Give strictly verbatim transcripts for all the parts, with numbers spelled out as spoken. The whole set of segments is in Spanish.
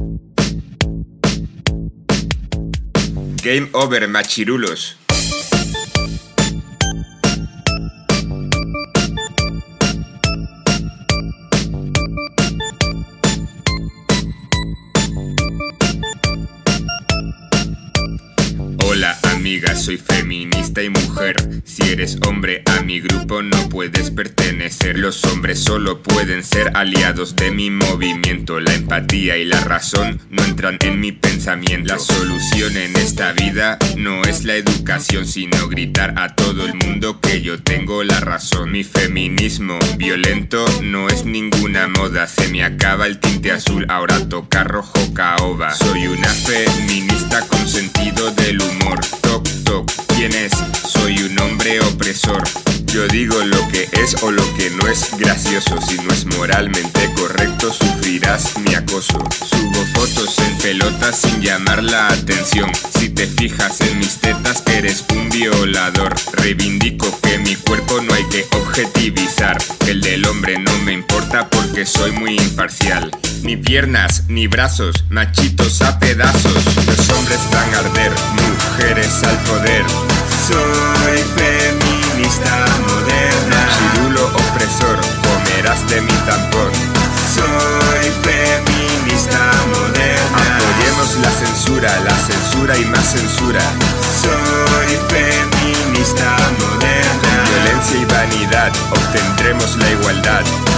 Game over, machirulos. Hola amiga, soy feminista y mujer. Si eres hombre a mi grupo no puedes pertenecer. Los hombres solo pueden ser aliados de mi movimiento. La empatía y la razón no entran en mi pensamiento. La solución en esta vida no es la educación, sino gritar a todo el mundo que yo tengo la razón. Mi feminismo violento no es ninguna moda. Se me acaba el tinte azul, ahora toca rojo caoba. Soy una feminista con sentido del humor. Toc, toc, ¿quién es? Soy un hombre opresor. Yo digo lo que es o lo que no es gracioso. Si no es moralmente correcto, sufrirás mi acoso. Subo fotos en pelotas sin llamar la atención. Si te fijas en mis tetas, eres un violador. Reivindico que mi cuerpo no hay que objetivizar. El del hombre no me importa porque soy muy imparcial. Ni piernas, ni brazos, machitos a pedazos. Los hombres van a arder, mujeres al poder. Soy feminista moderna. Chirulo opresor, comerás de mi tampón. Soy feminista moderna. Apoyemos la censura, la censura y más censura. Soy feminista moderna. Violencia y vanidad, obtendremos la igualdad.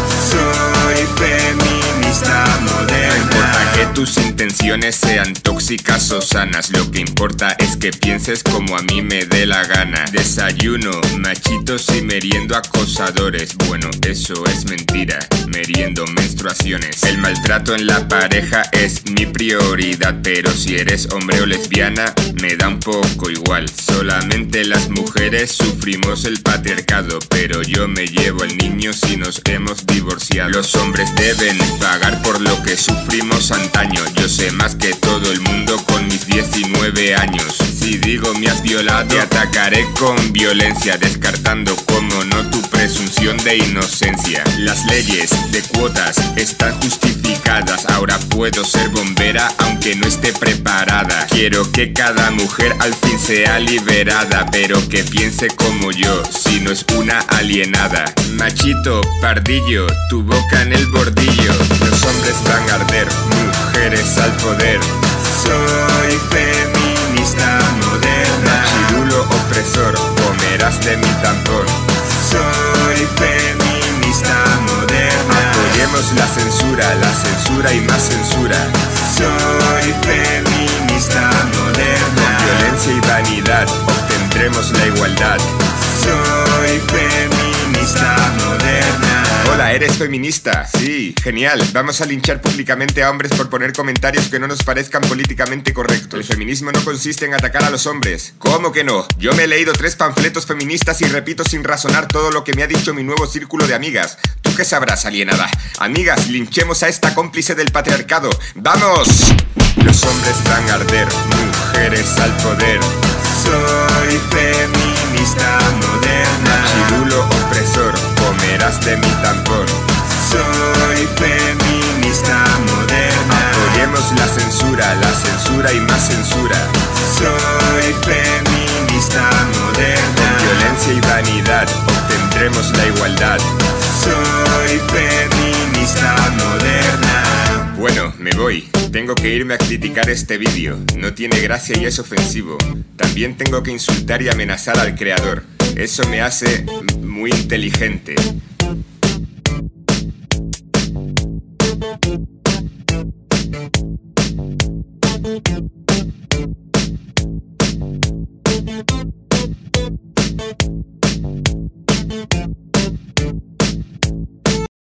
Soy feminista moderna. No importa que tus intenciones sean tóxicas o sanas, lo que importa es que pienses como a mí me dé la gana. Desayuno machitos y meriendo acosadores. Bueno, eso es mentira, meriendo menstruaciones. El maltrato en la pareja es mi prioridad, pero si eres hombre o lesbiana me da un poco igual. Solamente las mujeres sufrimos el patriarcado, pero yo me llevo al niño si nos hemos divorciado. Los hombres deben pagar por lo que sufrimos antaño. Yo sé más que todo el mundo con mis diecinueve años. Si digo me has violado, te atacaré con violencia, descartando como no tu presunción de inocencia. Las leyes de cuotas están justificadas. Ahora puedo ser bombera aunque no esté preparada. Quiero que cada mujer al fin sea liberada, pero que piense como yo, si no es una alienada. Machito, pardillo, tu boca en el bordillo. Los hombres van a arder, mujeres al poder. Soy feminista moderna. Chirulo opresor, comerás de mi tampón. Soy feminista moderna. Apoyemos la censura, la censura y más censura. Soy feminista moderna. Con violencia y vanidad, obtendremos la igualdad. Soy feminista moderna. Hola, ¿eres feminista? Sí, genial. Vamos a linchar públicamente a hombres por poner comentarios que no nos parezcan políticamente correctos. El feminismo no consiste en atacar a los hombres. ¿Cómo que no? Yo me he leído tres panfletos feministas y repito sin razonar todo lo que me ha dicho mi nuevo círculo de amigas. ¿Tú qué sabrás, alienada? Amigas, linchemos a esta cómplice del patriarcado. ¡Vamos! Los hombres van a arder, mujeres al poder. Soy feminista moderna. Chirulo opresor, comerás de mi tampón. Soy feminista moderna. Apoyemos la censura, la censura y más censura. Soy feminista moderna. Con violencia y vanidad, obtendremos la igualdad. Soy feminista moderna. Bueno, me voy. Tengo que irme a criticar este vídeo. No tiene gracia y es ofensivo. También tengo que insultar y amenazar al creador. Eso me hace muy inteligente. Thank you.